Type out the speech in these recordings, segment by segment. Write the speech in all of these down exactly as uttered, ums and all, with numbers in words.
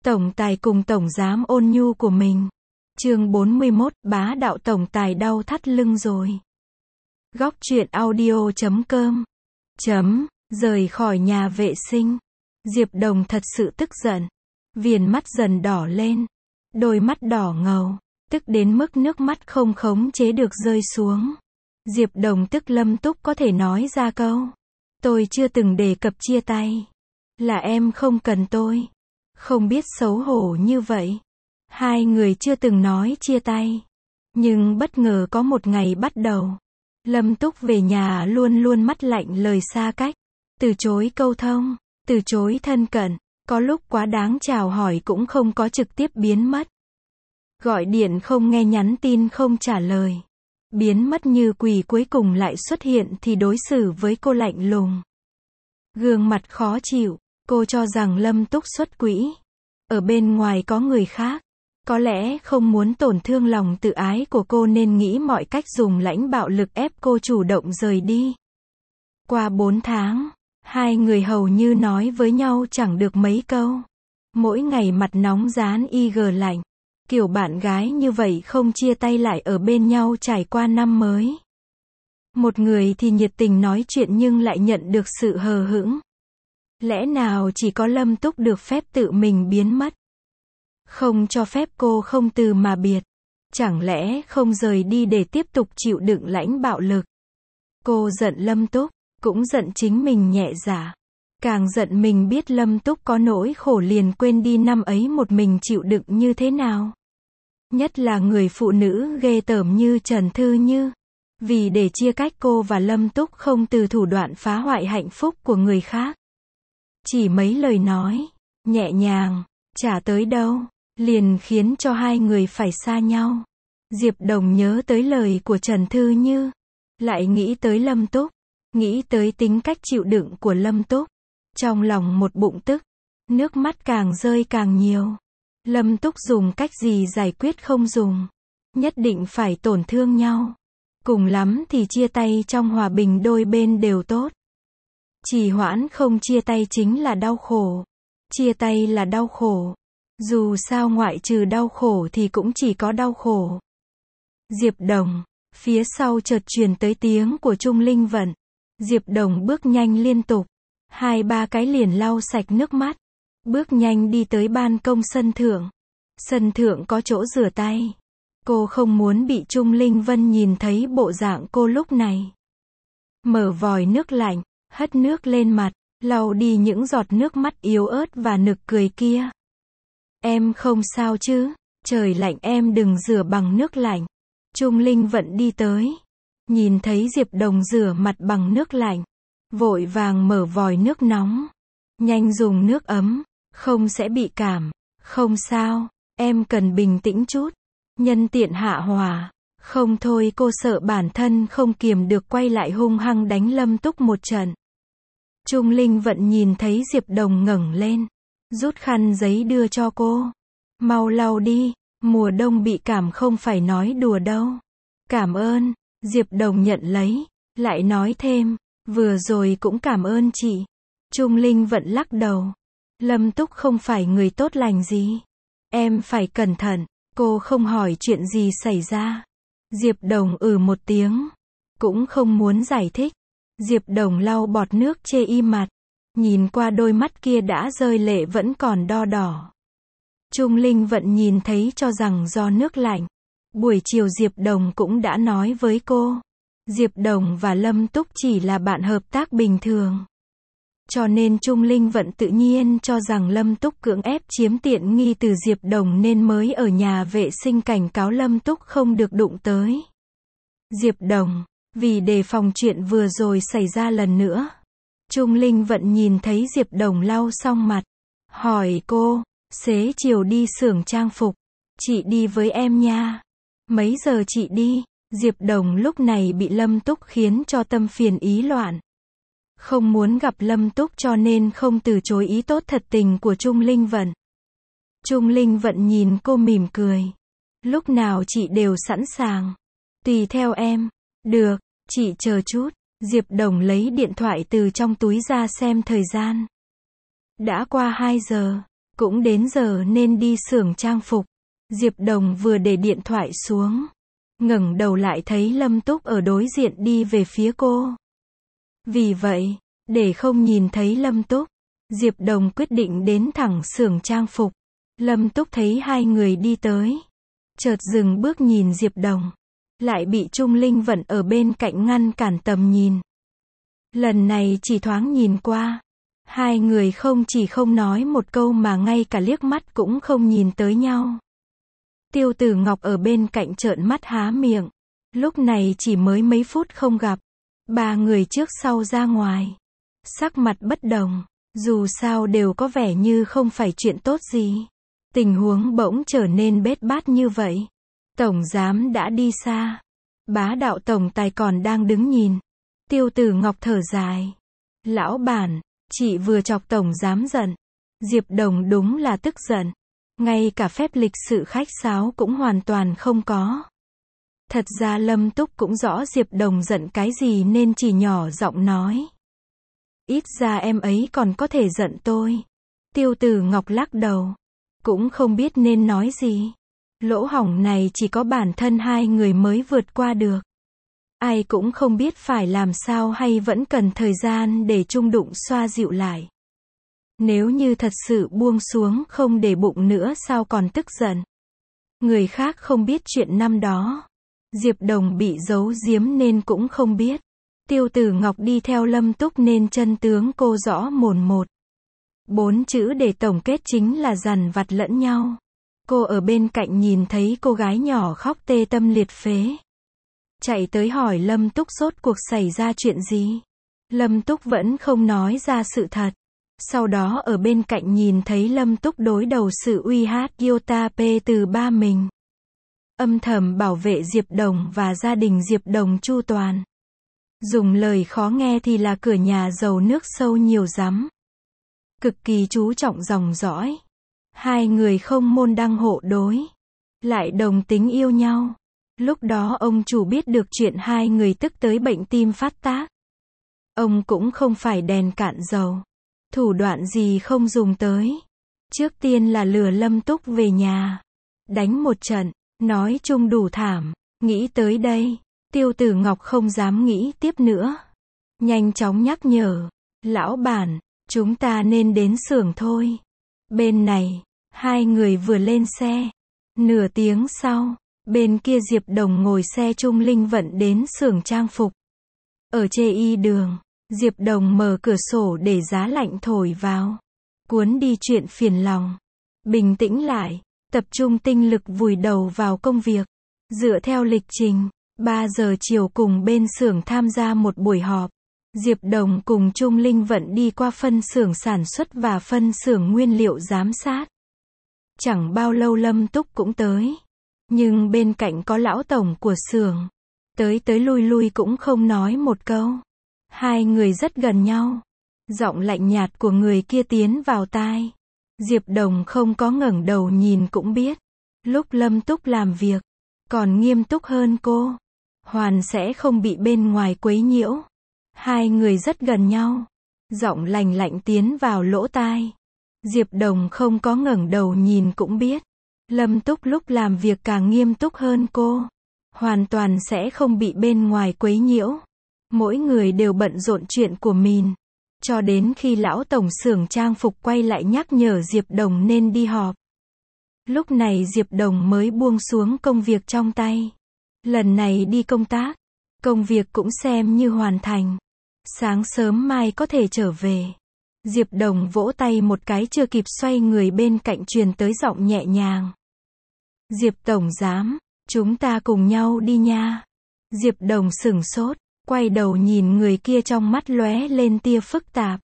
Tổng tài cùng tổng giám ôn nhu của mình. Chương bốn mươi mốt, bá đạo tổng tài đau thắt lưng rồi. Góc truyện audio chấm com. Chấm, rời khỏi nhà vệ sinh. Diệp Đồng thật sự tức giận. Viền mắt dần đỏ lên. Đôi mắt đỏ ngầu. Tức đến mức nước mắt không khống chế được rơi xuống. Diệp Đồng tức Lâm Túc có thể nói ra câu. Tôi chưa từng đề cập chia tay. Là em không cần tôi. Không biết xấu hổ như vậy. Hai người chưa từng nói chia tay. Nhưng bất ngờ có một ngày bắt đầu. Lâm Túc về nhà luôn luôn mắt lạnh lời xa cách. Từ chối câu thông. Từ chối thân cận. Có lúc quá đáng chào hỏi cũng không có trực tiếp biến mất. Gọi điện không nghe, nhắn tin không trả lời. Biến mất như quỷ, cuối cùng lại xuất hiện thì đối xử với cô lạnh lùng. Gương mặt khó chịu. Cô cho rằng Lâm Túc xuất quỹ. Ở bên ngoài có người khác. Có lẽ không muốn tổn thương lòng tự ái của cô nên nghĩ mọi cách dùng lãnh bạo lực ép cô chủ động rời đi. Qua bốn tháng, hai người hầu như nói với nhau chẳng được mấy câu. Mỗi ngày mặt nóng dán i giê lạnh. Kiểu bạn gái như vậy không chia tay lại ở bên nhau trải qua năm mới. Một người thì nhiệt tình nói chuyện nhưng lại nhận được sự hờ hững. Lẽ nào chỉ có Lâm Túc được phép tự mình biến mất? Không cho phép cô không từ mà biệt. Chẳng lẽ không rời đi để tiếp tục chịu đựng lãnh bạo lực? Cô giận Lâm Túc, cũng giận chính mình nhẹ dạ. Càng giận mình biết Lâm Túc có nỗi khổ liền quên đi năm ấy một mình chịu đựng như thế nào. Nhất là người phụ nữ ghê tởm như Trần Thư Như. Vì để chia cách cô và Lâm Túc không từ thủ đoạn phá hoại hạnh phúc của người khác. Chỉ mấy lời nói, nhẹ nhàng, chả tới đâu, liền khiến cho hai người phải xa nhau. Diệp Đồng nhớ tới lời của Trần Thư Như. Lại nghĩ tới Lâm Túc. Nghĩ tới tính cách chịu đựng của Lâm Túc. Trong lòng một bụng tức. Nước mắt càng rơi càng nhiều. Lâm Túc dùng cách gì giải quyết không dùng. Nhất định phải tổn thương nhau. Cùng lắm thì chia tay trong hòa bình, đôi bên đều tốt. Trì hoãn không chia tay chính là đau khổ. Chia tay là đau khổ. Dù sao ngoại trừ đau khổ thì cũng chỉ có đau khổ. Diệp Đồng. Phía sau chợt truyền tới tiếng của Trung Linh Vận. Diệp Đồng bước nhanh liên tục. Hai ba cái liền lau sạch nước mắt. Bước nhanh đi tới ban công sân thượng. Sân thượng có chỗ rửa tay. Cô không muốn bị Trung Linh Vân nhìn thấy bộ dạng cô lúc này. Mở vòi nước lạnh, hất nước lên mặt, lau đi những giọt nước mắt yếu ớt và nực cười kia. Em không sao chứ? Trời lạnh em đừng rửa bằng nước lạnh. Trung Linh Vận đi tới. Nhìn thấy Diệp Đồng rửa mặt bằng nước lạnh. Vội vàng mở vòi nước nóng. Nhanh dùng nước ấm. Không sẽ bị cảm. Không sao. Em cần bình tĩnh chút. Nhân tiện hạ hỏa. Không thôi cô sợ bản thân không kiềm được quay lại hung hăng đánh Lâm Túc một trận. Trung Linh Vận nhìn thấy Diệp Đồng ngẩng lên. Rút khăn giấy đưa cho cô. Mau lau đi. Mùa đông bị cảm không phải nói đùa đâu. Cảm ơn. Diệp Đồng nhận lấy. Lại nói thêm. Vừa rồi cũng cảm ơn chị. Trung Linh Vận lắc đầu. Lâm Túc không phải người tốt lành gì. Em phải cẩn thận. Cô không hỏi chuyện gì xảy ra. Diệp Đồng ừ một tiếng. Cũng không muốn giải thích. Diệp Đồng lau bọt nước chê y mặt. Nhìn qua đôi mắt kia đã rơi lệ vẫn còn đo đỏ. Trung Linh Vận nhìn thấy cho rằng do nước lạnh. Buổi chiều Diệp Đồng cũng đã nói với cô. Diệp Đồng và Lâm Túc chỉ là bạn hợp tác bình thường. Cho nên Trung Linh Vận tự nhiên cho rằng Lâm Túc cưỡng ép chiếm tiện nghi từ Diệp Đồng nên mới ở nhà vệ sinh cảnh cáo Lâm Túc không được đụng tới. Diệp Đồng, vì đề phòng chuyện vừa rồi xảy ra lần nữa. Trung Linh Vận nhìn thấy Diệp Đồng lau xong mặt. Hỏi cô, xế chiều đi xưởng trang phục. Chị đi với em nha. Mấy giờ chị đi? Diệp Đồng lúc này bị Lâm Túc khiến cho tâm phiền ý loạn. Không muốn gặp Lâm Túc cho nên không từ chối ý tốt thật tình của Trung Linh Vận. Trung Linh Vận nhìn cô mỉm cười. Lúc nào chị đều sẵn sàng. Tùy theo em. Được, chị chờ chút. Diệp Đồng lấy điện thoại từ trong túi ra xem thời gian. Đã qua hai giờ. cũng đến giờ nên đi xưởng trang phục. Diệp Đồng vừa để điện thoại xuống, ngẩng đầu lại thấy Lâm Túc ở đối diện đi về phía cô. Vì vậy, để không nhìn thấy Lâm Túc, Diệp Đồng quyết định đến thẳng xưởng trang phục. Lâm Túc thấy hai người đi tới, chợt dừng bước nhìn Diệp Đồng, lại bị Trung Linh Vận ở bên cạnh ngăn cản tầm nhìn. Lần này chỉ thoáng nhìn qua, hai người không chỉ không nói một câu mà ngay cả liếc mắt cũng không nhìn tới nhau. Tiêu Tử Ngọc ở bên cạnh trợn mắt há miệng, lúc này chỉ mới mấy phút không gặp, ba người trước sau ra ngoài, sắc mặt bất đồng, dù sao đều có vẻ như không phải chuyện tốt gì. Tình huống bỗng trở nên bết bát như vậy. Tổng giám đã đi xa, Bá đạo tổng tài còn đang đứng nhìn. Tiêu Tử Ngọc thở dài. Lão bản, chị vừa chọc tổng giám giận. Diệp Đồng đúng là tức giận. Ngay cả phép lịch sự khách sáo cũng hoàn toàn không có. Thật ra Lâm Túc cũng rõ Diệp Đồng giận cái gì nên chỉ nhỏ giọng nói. Ít ra em ấy còn có thể giận tôi. Tiêu Tử Ngọc lắc đầu. Cũng không biết nên nói gì. Lỗ hổng này chỉ có bản thân hai người mới vượt qua được. Ai cũng không biết phải làm sao hay vẫn cần thời gian để chung đụng xoa dịu lại. Nếu như thật sự buông xuống không để bụng nữa sao còn tức giận. Người khác không biết chuyện năm đó. Diệp Đồng bị giấu giếm nên cũng không biết. Tiêu Tử Ngọc đi theo Lâm Túc nên chân tướng cô rõ mồn một. Bốn chữ để tổng kết chính là dằn vặt lẫn nhau. Cô ở bên cạnh nhìn thấy cô gái nhỏ khóc tê tâm liệt phế. Chạy tới hỏi Lâm Túc rốt cuộc xảy ra chuyện gì. Lâm Túc vẫn không nói ra sự thật. Sau đó ở bên cạnh nhìn thấy Lâm Túc đối đầu sự uy hát Yota P từ ba mình. Âm thầm bảo vệ Diệp Đồng và gia đình Diệp Đồng chu toàn. Dùng lời khó nghe thì là cửa nhà giàu nước sâu nhiều rắm. Cực kỳ chú trọng dòng dõi. Hai người không môn đăng hộ đối. Lại đồng tính yêu nhau. Lúc đó ông chủ biết được chuyện hai người tức tới bệnh tim phát tác. Ông cũng không phải đèn cạn dầu. Thủ đoạn gì không dùng tới. Trước tiên là lừa Lâm Túc về nhà. Đánh một trận. Nói chung đủ thảm. Nghĩ tới đây. Tiêu Tử Ngọc không dám nghĩ tiếp nữa. Nhanh chóng nhắc nhở. Lão bản, chúng ta nên đến xưởng thôi. Bên này, hai người vừa lên xe. Nửa tiếng sau, bên kia Diệp Đồng ngồi xe Trung Linh Vận đến xưởng trang phục. Ở chê y đường, Diệp Đồng mở cửa sổ để giá lạnh thổi vào. Cuốn đi chuyện phiền lòng. Bình tĩnh lại, tập trung tinh lực vùi đầu vào công việc. Dựa theo lịch trình, ba giờ chiều cùng bên xưởng tham gia một buổi họp. Diệp Đồng cùng Trung Linh Vận đi qua phân xưởng sản xuất và phân xưởng nguyên liệu giám sát. Chẳng bao lâu Lâm Túc cũng tới. Nhưng bên cạnh có lão tổng của xưởng. Tới tới lui lui cũng không nói một câu. Hai người rất gần nhau. Giọng lạnh nhạt của người kia tiến vào tai. Diệp Đồng không có ngẩng đầu nhìn cũng biết. Lúc Lâm Túc làm việc, còn nghiêm túc hơn cô. Hoàn sẽ không bị bên ngoài quấy nhiễu. Hai người rất gần nhau. Giọng lành lạnh tiến vào lỗ tai. Diệp Đồng không có ngẩng đầu nhìn cũng biết. Lâm Túc lúc làm việc càng nghiêm túc hơn cô. Hoàn toàn sẽ không bị bên ngoài quấy nhiễu. Mỗi người đều bận rộn chuyện của mình. Cho đến khi lão tổng xưởng trang phục quay lại nhắc nhở Diệp Đồng nên đi họp. Lúc này Diệp Đồng mới buông xuống công việc trong tay. Lần này đi công tác. Công việc cũng xem như hoàn thành. Sáng sớm mai có thể trở về. Diệp Đồng vỗ tay một cái chưa kịp xoay người bên cạnh truyền tới giọng nhẹ nhàng. Diệp tổng giám, chúng ta cùng nhau đi nha. Diệp Đồng sửng sốt, quay đầu nhìn người kia trong mắt lóe lên tia phức tạp.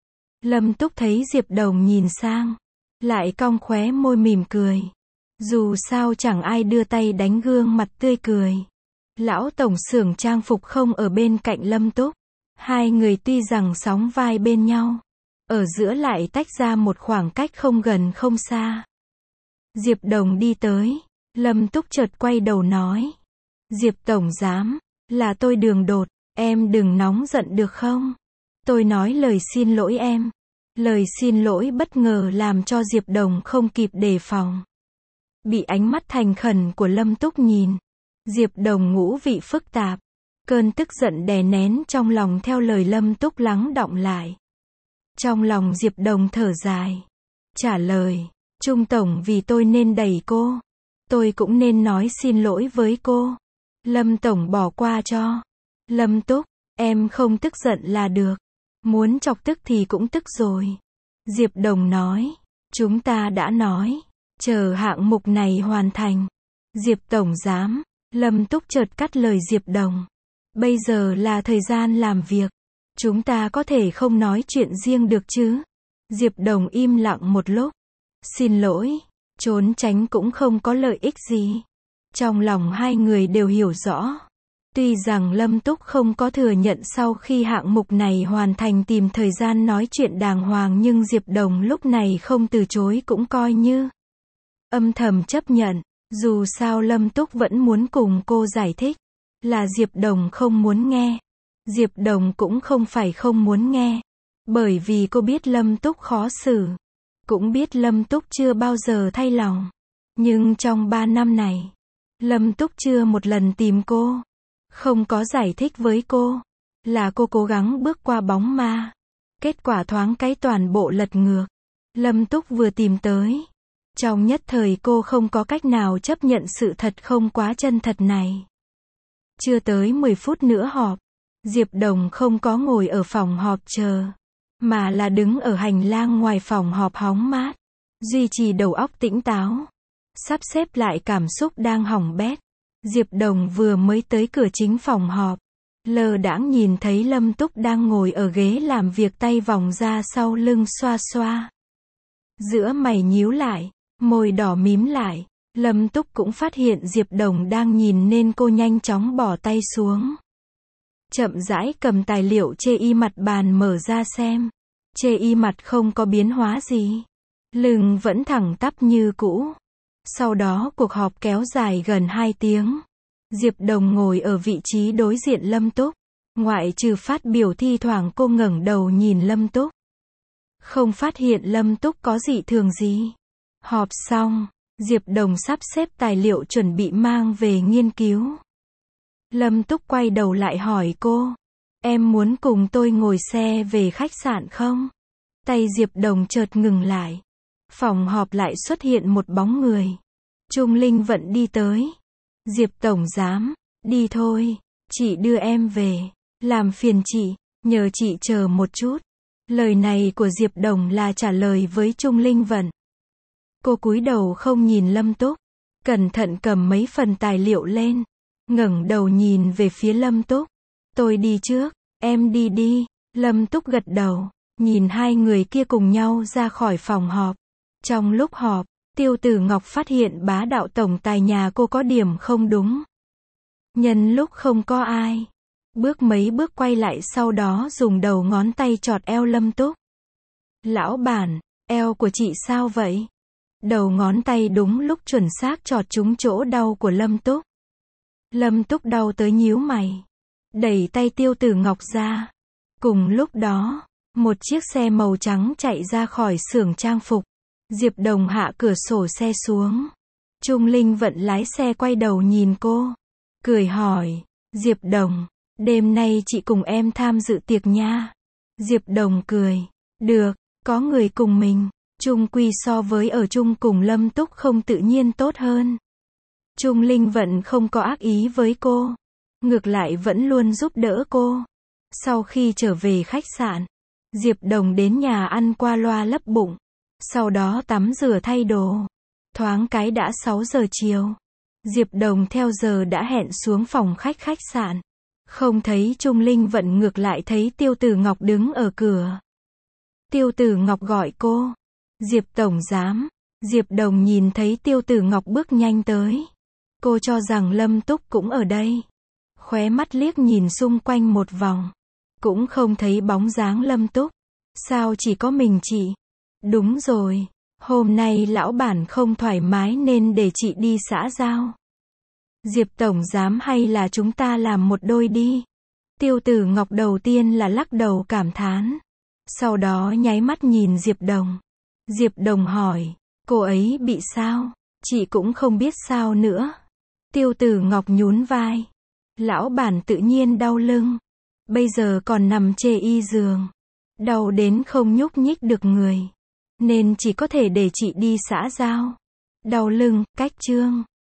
Lâm Túc thấy Diệp Đồng nhìn sang, lại cong khóe môi mỉm cười. Dù sao chẳng ai đưa tay đánh gương mặt tươi cười. Lão tổng xưởng trang phục không ở bên cạnh Lâm Túc. Hai người tuy rằng sóng vai bên nhau, ở giữa lại tách ra một khoảng cách không gần không xa. Diệp Đồng đi tới, Lâm Túc chợt quay đầu nói. Diệp tổng giám, là tôi Đường Đột, em đừng nóng giận được không? Tôi nói lời xin lỗi em. Lời xin lỗi bất ngờ làm cho Diệp Đồng không kịp đề phòng. Bị ánh mắt thành khẩn của Lâm Túc nhìn, Diệp Đồng ngũ vị phức tạp. Cơn tức giận đè nén trong lòng theo lời Lâm Túc lắng đọng lại. Trong lòng Diệp Đồng thở dài. Trả lời, Trung Tổng vì tôi nên đẩy cô. Tôi cũng nên nói xin lỗi với cô. Lâm Tổng bỏ qua cho. Lâm Túc, em không tức giận là được. Muốn chọc tức thì cũng tức rồi. Diệp Đồng nói, chúng ta đã nói, chờ hạng mục này hoàn thành. Diệp Tổng giám, Lâm Túc chợt cắt lời Diệp Đồng. Bây giờ là thời gian làm việc. Chúng ta có thể không nói chuyện riêng được chứ? Diệp Đồng im lặng một lúc. Xin lỗi, trốn tránh cũng không có lợi ích gì. Trong lòng hai người đều hiểu rõ. Tuy rằng Lâm Túc không có thừa nhận sau khi hạng mục này hoàn thành tìm thời gian nói chuyện đàng hoàng, nhưng Diệp Đồng lúc này không từ chối cũng coi như âm thầm chấp nhận. Dù sao Lâm Túc vẫn muốn cùng cô giải thích. Là Diệp Đồng không muốn nghe. Diệp Đồng cũng không phải không muốn nghe. Bởi vì cô biết Lâm Túc khó xử. Cũng biết Lâm Túc chưa bao giờ thay lòng. Nhưng trong ba năm này, Lâm Túc chưa một lần tìm cô. Không có giải thích với cô. Là cô cố gắng bước qua bóng ma. Kết quả thoáng cái toàn bộ lật ngược. Lâm Túc vừa tìm tới. Trong nhất thời cô không có cách nào chấp nhận sự thật không quá chân thật này. Chưa tới mười phút nữa họp. Diệp Đồng không có ngồi ở phòng họp chờ. Mà là đứng ở hành lang ngoài phòng họp hóng mát. Duy trì đầu óc tỉnh táo. Sắp xếp lại cảm xúc đang hỏng bét. Diệp Đồng vừa mới tới cửa chính phòng họp. Lơ đãng nhìn thấy Lâm Túc đang ngồi ở ghế làm việc, tay vòng ra sau lưng xoa xoa. Giữa mày nhíu lại, môi đỏ mím lại. Lâm Túc cũng phát hiện Diệp Đồng đang nhìn nên cô nhanh chóng bỏ tay xuống. Chậm rãi cầm tài liệu chê y mặt bàn mở ra xem. Chê y mặt không có biến hóa gì. Lưng vẫn thẳng tắp như cũ. Sau đó cuộc họp kéo dài gần hai tiếng. Diệp Đồng ngồi ở vị trí đối diện Lâm Túc. Ngoại trừ phát biểu thi thoảng cô ngẩng đầu nhìn Lâm Túc. Không phát hiện Lâm Túc có dị thường gì. Họp xong, Diệp Đồng sắp xếp tài liệu chuẩn bị mang về nghiên cứu. Lâm Túc quay đầu lại hỏi cô. Em muốn cùng tôi ngồi xe về khách sạn không? Tay Diệp Đồng chợt ngừng lại. Phòng họp lại xuất hiện một bóng người. Trung Linh Vận đi tới. Diệp Tổng giám, đi thôi, chị đưa em về. Làm phiền chị, nhờ chị chờ một chút. Lời này của Diệp Đồng là trả lời với Trung Linh Vận. Cô cúi đầu không nhìn Lâm Túc. Cẩn thận cầm mấy phần tài liệu lên. Ngẩng đầu nhìn về phía Lâm Túc. Tôi đi trước, em đi đi. Lâm Túc gật đầu. Nhìn hai người kia cùng nhau ra khỏi phòng họp. Trong lúc họp, Tiêu Tử Ngọc phát hiện bá đạo tổng tài nhà cô có điểm không đúng. Nhân lúc không có ai, bước mấy bước quay lại, sau đó dùng đầu ngón tay chọt eo Lâm Túc. Lão bản, eo của chị sao vậy? Đầu ngón tay đúng lúc chuẩn xác chọt trúng chỗ đau của Lâm Túc. Lâm Túc đau tới nhíu mày. Đẩy tay Tiêu Tử Ngọc ra. Cùng lúc đó, một chiếc xe màu trắng chạy ra khỏi xưởng trang phục. Diệp Đồng hạ cửa sổ xe xuống. Trung Linh Vận lái xe quay đầu nhìn cô. Cười hỏi, Diệp Đồng, đêm nay chị cùng em tham dự tiệc nha. Diệp Đồng cười, được, có người cùng mình. Chung quy so với ở chung cùng Lâm Túc không tự nhiên tốt hơn. Trung Linh Vận không có ác ý với cô. Ngược lại vẫn luôn giúp đỡ cô. Sau khi trở về khách sạn, Diệp Đồng đến nhà ăn qua loa lấp bụng. Sau đó tắm rửa thay đồ. Thoáng cái đã sáu giờ chiều. Diệp Đồng theo giờ đã hẹn xuống phòng khách khách sạn. Không thấy Trung Linh Vận, ngược lại thấy Tiêu Tử Ngọc đứng ở cửa. Tiêu Tử Ngọc gọi cô. Diệp Tổng giám. Diệp Đồng nhìn thấy Tiêu Tử Ngọc bước nhanh tới. Cô cho rằng Lâm Túc cũng ở đây. Khóe mắt liếc nhìn xung quanh một vòng. Cũng không thấy bóng dáng Lâm Túc. Sao chỉ có mình chị? Đúng rồi. Hôm nay lão bản không thoải mái nên để chị đi xã giao. Diệp Tổng giám, hay là chúng ta làm một đôi đi? Tiêu Tử Ngọc đầu tiên là lắc đầu cảm thán. Sau đó nháy mắt nhìn Diệp Đồng. Diệp Đồng hỏi, cô ấy bị sao? Chị cũng không biết sao nữa. Tiêu Tử Ngọc nhún vai. Lão bản tự nhiên đau lưng. Bây giờ còn nằm chê y giường. Đau đến không nhúc nhích được người. Nên chỉ có thể để chị đi xã giao. Đau lưng, cách chương.